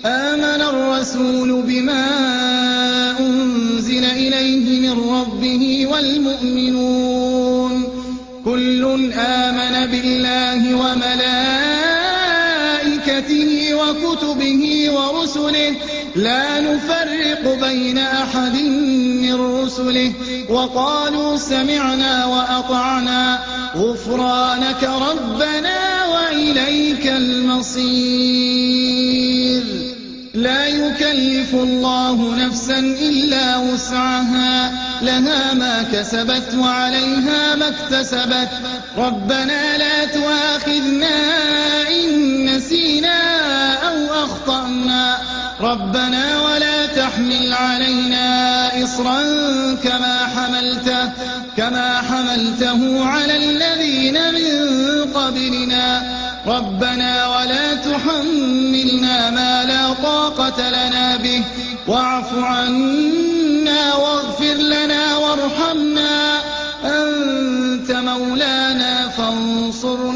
آمن الرسول بما أنزل إليه من ربه والمؤمنون كل آمن بالله وملائكته وكتبه ورسله لا نفرق بين أحد من رسله وقالوا سمعنا وأطعنا غفرانك ربنا وإليك المصير. لا يكلف الله نفسا إلا وسعها لها ما كسبت وعليها ما اكتسبت ربنا لا تؤاخذنا إن نسينا أو أخطأنا ربنا ولا تحمل علينا إصرا كما حملته على الذين من قبلنا ربنا ولا تحملنا ما لا طاقة لنا به واعف عنا واغفر لنا وارحمنا أنت مولانا فانصرنا